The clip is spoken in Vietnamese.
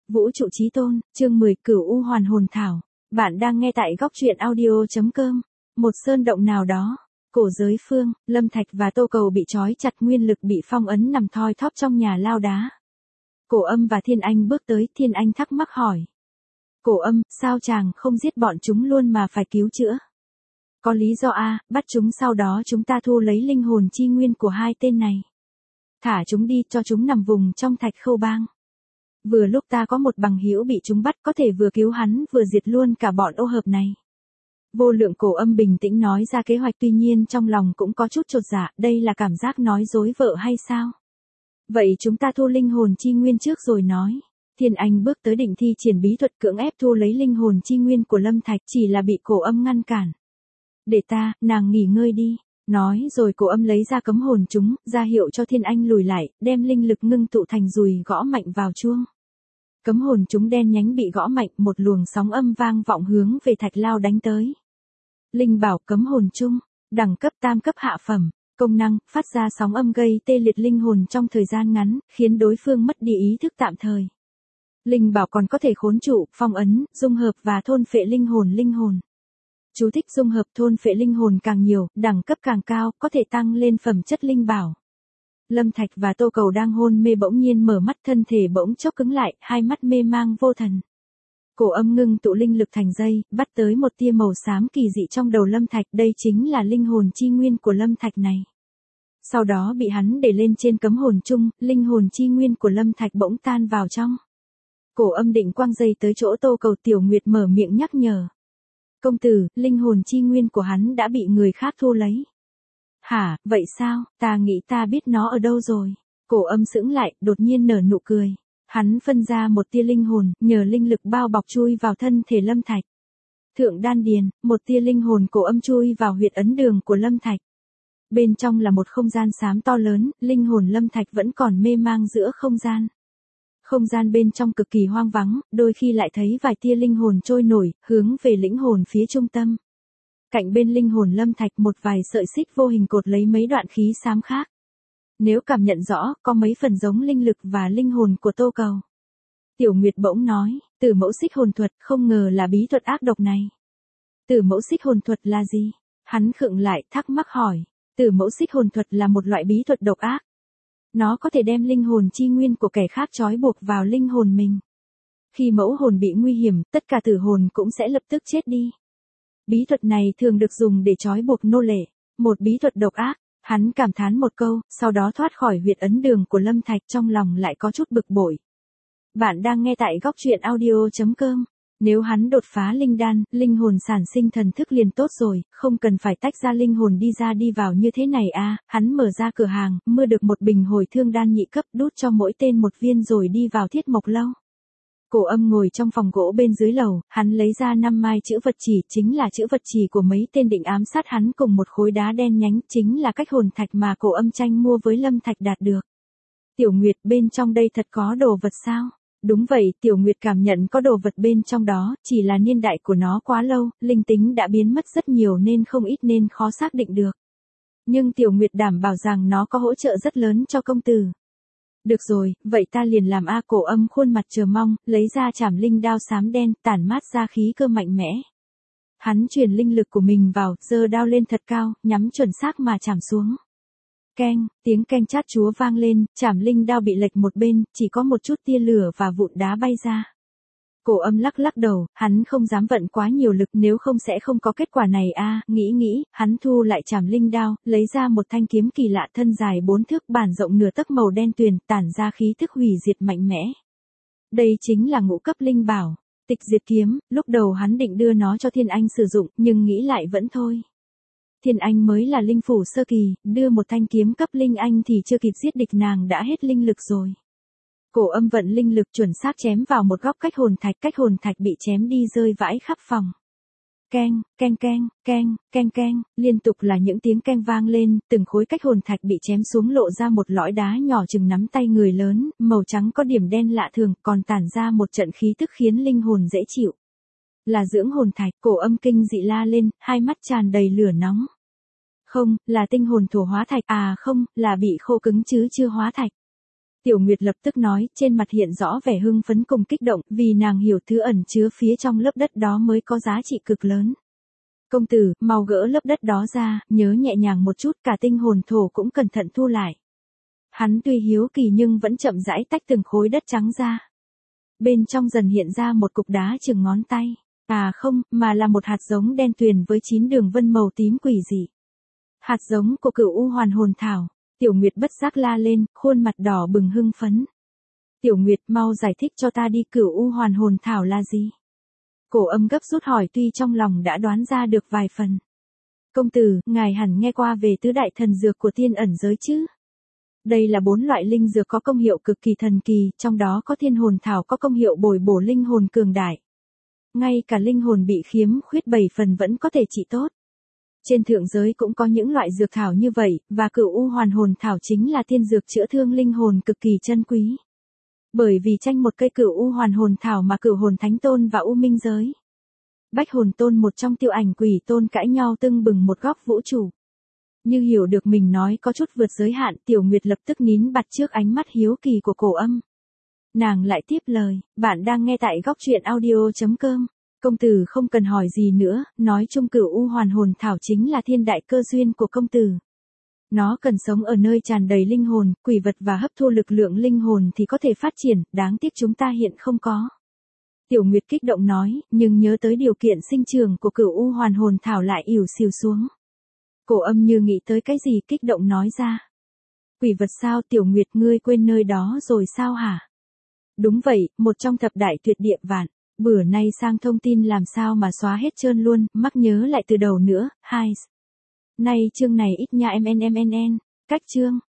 Vũ trụ chí tôn, chương 10, Cửu U hoàn hồn thảo. Bạn đang nghe tại góc truyện audio.com. Một sơn động nào đó, cổ giới phương, Lâm Thạch và Tô Cầu bị trói chặt, nguyên lực bị phong ấn nằm thoi thóp trong nhà lao đá. Cổ Âm và Thiên Anh bước tới, Thiên Anh thắc mắc hỏi. Cổ Âm, sao chàng không giết bọn chúng luôn mà phải cứu chữa? Có lý do a, bắt chúng sau đó chúng ta thu lấy linh hồn chi nguyên của hai tên này. Thả chúng đi, cho chúng nằm vùng trong Thạch Khâu Bang. Vừa lúc ta có một bằng hữu bị chúng bắt, có thể vừa cứu hắn vừa diệt luôn cả bọn ô hợp này. Vô Lượng Cổ Âm bình tĩnh nói ra kế hoạch, tuy nhiên trong lòng cũng có chút chột dạ, đây là cảm giác nói dối vợ hay sao? Vậy chúng ta thu linh hồn chi nguyên trước rồi nói. Thiên Anh bước tới định thi triển bí thuật cưỡng ép thu lấy linh hồn chi nguyên của Lâm Thạch, chỉ là bị Cổ Âm ngăn cản. Để ta, nàng nghỉ ngơi đi. Nói rồi Cổ Âm lấy ra cấm hồn chúng, ra hiệu cho Thiên Anh lùi lại, đem linh lực ngưng tụ thành dùi gõ mạnh vào chuông. Cấm hồn chúng đen nhánh bị gõ mạnh, một luồng sóng âm vang vọng hướng về Thạch Lao đánh tới. Linh bảo cấm hồn chung, đẳng cấp tam cấp hạ phẩm, công năng, phát ra sóng âm gây tê liệt linh hồn trong thời gian ngắn, khiến đối phương mất đi ý thức tạm thời. Linh bảo còn có thể khốn trụ, phong ấn, dung hợp và thôn phệ linh hồn. Chú thích: dung hợp thôn phệ linh hồn càng nhiều, đẳng cấp càng cao, có thể tăng lên phẩm chất linh bảo. Lâm Thạch và Tô Cầu đang hôn mê bỗng nhiên mở mắt, thân thể bỗng chốc cứng lại, hai mắt mê mang vô thần. Cổ Âm ngưng tụ linh lực thành dây, bắt tới một tia màu xám kỳ dị trong đầu Lâm Thạch, đây chính là linh hồn chi nguyên của Lâm Thạch này. Sau đó bị hắn để lên trên cấm hồn chung, linh hồn chi nguyên của Lâm Thạch bỗng tan vào trong. Cổ Âm định quăng dây tới chỗ Tô Cầu, Tiểu Nguyệt mở miệng nhắc nhở. Công tử, linh hồn chi nguyên của hắn đã bị người khác thu lấy. Hả, vậy sao, ta nghĩ ta biết nó ở đâu rồi. Cổ Âm sững lại, đột nhiên nở nụ cười. Hắn phân ra một tia linh hồn, nhờ linh lực bao bọc chui vào thân thể Lâm Thạch. Thượng đan điền, một tia linh hồn Cổ Âm chui vào huyệt ấn đường của Lâm Thạch. Bên trong là một không gian xám to lớn, linh hồn Lâm Thạch vẫn còn mê mang giữa không gian. Không gian bên trong cực kỳ hoang vắng, đôi khi lại thấy vài tia linh hồn trôi nổi, hướng về lĩnh hồn phía trung tâm. Cạnh bên linh hồn Lâm Thạch một vài sợi xích vô hình cột lấy mấy đoạn khí xám khác. Nếu cảm nhận rõ, có mấy phần giống linh lực và linh hồn của Tô Cầu. Tiểu Nguyệt bỗng nói, Tử Mẫu Xích Hồn Thuật, không ngờ là bí thuật ác độc này. Tử Mẫu Xích Hồn Thuật là gì? Hắn khựng lại, thắc mắc hỏi. Tử Mẫu Xích Hồn Thuật là một loại bí thuật độc ác. Nó có thể đem linh hồn chi nguyên của kẻ khác trói buộc vào linh hồn mình. Khi mẫu hồn bị nguy hiểm, tất cả tử hồn cũng sẽ lập tức chết đi. Bí thuật này thường được dùng để trói buộc nô lệ. Một bí thuật độc ác. Hắn cảm thán một câu, sau đó thoát khỏi huyệt ấn đường của Lâm Thạch, trong lòng lại có chút bực bội. Bạn đang nghe tại góc truyện audio.com. Nếu hắn đột phá linh đan, linh hồn sản sinh thần thức liền tốt rồi, không cần phải tách ra linh hồn đi ra đi vào như thế này a. Hắn mở ra cửa hàng, mua được một bình hồi thương đan nhị cấp, đút cho mỗi tên một viên rồi đi vào Thiết Mộc Lâu. Cổ Âm ngồi trong phòng gỗ bên dưới lầu, hắn lấy ra 5 mai chữ vật chỉ, chính là chữ vật chỉ của mấy tên định ám sát hắn, cùng một khối đá đen nhánh, chính là cách hồn thạch mà Cổ Âm tranh mua với Lâm Thạch đạt được. Tiểu Nguyệt, bên trong đây thật có đồ vật sao? Đúng vậy, Tiểu Nguyệt cảm nhận có đồ vật bên trong đó, chỉ là niên đại của nó quá lâu, linh tính đã biến mất rất nhiều nên không ít nên khó xác định được. Nhưng Tiểu Nguyệt đảm bảo rằng nó có hỗ trợ rất lớn cho công tử. Được rồi, vậy ta liền làm a. Cổ Âm khuôn mặt chờ mong, lấy ra trảm linh đao xám đen, tản mát ra khí cơ mạnh mẽ. Hắn truyền linh lực của mình vào, giơ đao lên thật cao, nhắm chuẩn xác mà chảm xuống. Keng, tiếng keng chát chúa vang lên, trảm linh đao bị lệch một bên, chỉ có một chút tia lửa và vụn đá bay ra. Cổ Âm lắc lắc đầu, hắn không dám vận quá nhiều lực, nếu không sẽ không có kết quả này a. Nghĩ, hắn thu lại trảm linh đao, lấy ra một thanh kiếm kỳ lạ, thân dài 4 thước, bản rộng nửa tấc, màu đen tuyền, tản ra khí thức hủy diệt mạnh mẽ. Đây chính là ngũ cấp linh bảo, Tịch Diệt Kiếm. Lúc đầu hắn định đưa nó cho Thiên Anh sử dụng, nhưng nghĩ lại vẫn thôi. Thiên Anh mới là linh phủ sơ kỳ, đưa một thanh kiếm cấp linh anh thì chưa kịp giết địch nàng đã hết linh lực rồi. Cổ Âm vận linh lực chuẩn xác chém vào một góc cách hồn thạch bị chém đi rơi vãi khắp phòng. Keng, keng keng, keng, keng keng, liên tục là những tiếng keng vang lên, từng khối cách hồn thạch bị chém xuống lộ ra một lõi đá nhỏ chừng nắm tay người lớn, màu trắng có điểm đen lạ thường, còn tản ra một trận khí tức khiến linh hồn dễ chịu. Là dưỡng hồn thạch. Cổ Âm kinh dị la lên, hai mắt tràn đầy lửa nóng. Không, là tinh hồn thổ hóa thạch, à không, là bị khô cứng chứ chưa hóa thạch. Tiểu Nguyệt lập tức nói, trên mặt hiện rõ vẻ hưng phấn cùng kích động, vì nàng hiểu thứ ẩn chứa phía trong lớp đất đó mới có giá trị cực lớn. Công tử, mau gỡ lớp đất đó ra, nhớ nhẹ nhàng một chút, cả tinh hồn thổ cũng cẩn thận thu lại. Hắn tuy hiếu kỳ nhưng vẫn chậm rãi tách từng khối đất trắng ra. Bên trong dần hiện ra một cục đá chừng ngón tay. À không, mà là một hạt giống đen tuyền với 9 đường vân màu tím quỷ dị. Hạt giống của Cửu U Hoàn Hồn Thảo. Tiểu Nguyệt bất giác la lên, khuôn mặt đỏ bừng hưng phấn. Tiểu Nguyệt, mau giải thích cho ta đi, Cửu U Hoàn Hồn Thảo là gì? Cổ Âm gấp rút hỏi, tuy trong lòng đã đoán ra được vài phần. Công tử, ngài hẳn nghe qua về tứ đại thần dược của thiên ẩn giới chứ? Đây là 4 loại linh dược có công hiệu cực kỳ thần kỳ, trong đó có thiên hồn thảo có công hiệu bồi bổ linh hồn cường đại. Ngay cả linh hồn bị khiếm khuyết 7 phần vẫn có thể trị tốt. Trên thượng giới cũng có những loại dược thảo như vậy, và Cửu U Hoàn Hồn Thảo chính là thiên dược chữa thương linh hồn cực kỳ chân quý. Bởi vì tranh một cây Cửu U Hoàn Hồn Thảo mà Cửu Hồn Thánh Tôn và U Minh Giới, Bách Hồn Tôn, một trong Tiêu Ảnh Quỷ Tôn, cãi nhau tưng bừng một góc vũ trụ. Như hiểu được mình nói có chút vượt giới hạn, Tiểu Nguyệt lập tức nín bặt trước ánh mắt hiếu kỳ của Cổ Âm. Nàng lại tiếp lời, bạn đang nghe tại góc truyện audio.com. Công tử không cần hỏi gì nữa, nói chung Cửu U Hoàn Hồn Thảo chính là thiên đại cơ duyên của công tử. Nó cần sống ở nơi tràn đầy linh hồn, quỷ vật và hấp thu lực lượng linh hồn thì có thể phát triển, đáng tiếc chúng ta hiện không có. Tiểu Nguyệt kích động nói, nhưng nhớ tới điều kiện sinh trưởng của Cửu U Hoàn Hồn Thảo lại ỉu xìu xuống. Cổ Âm như nghĩ tới cái gì kích động nói ra. Quỷ vật sao? Tiểu Nguyệt, ngươi quên nơi đó rồi sao hả? Đúng vậy, một trong thập đại tuyệt địa vạn. Bữa nay sang thông tin làm sao mà xóa hết trơn luôn, mắc nhớ lại từ đầu nữa. 2. Nay chương này ít nha em. Cách chương.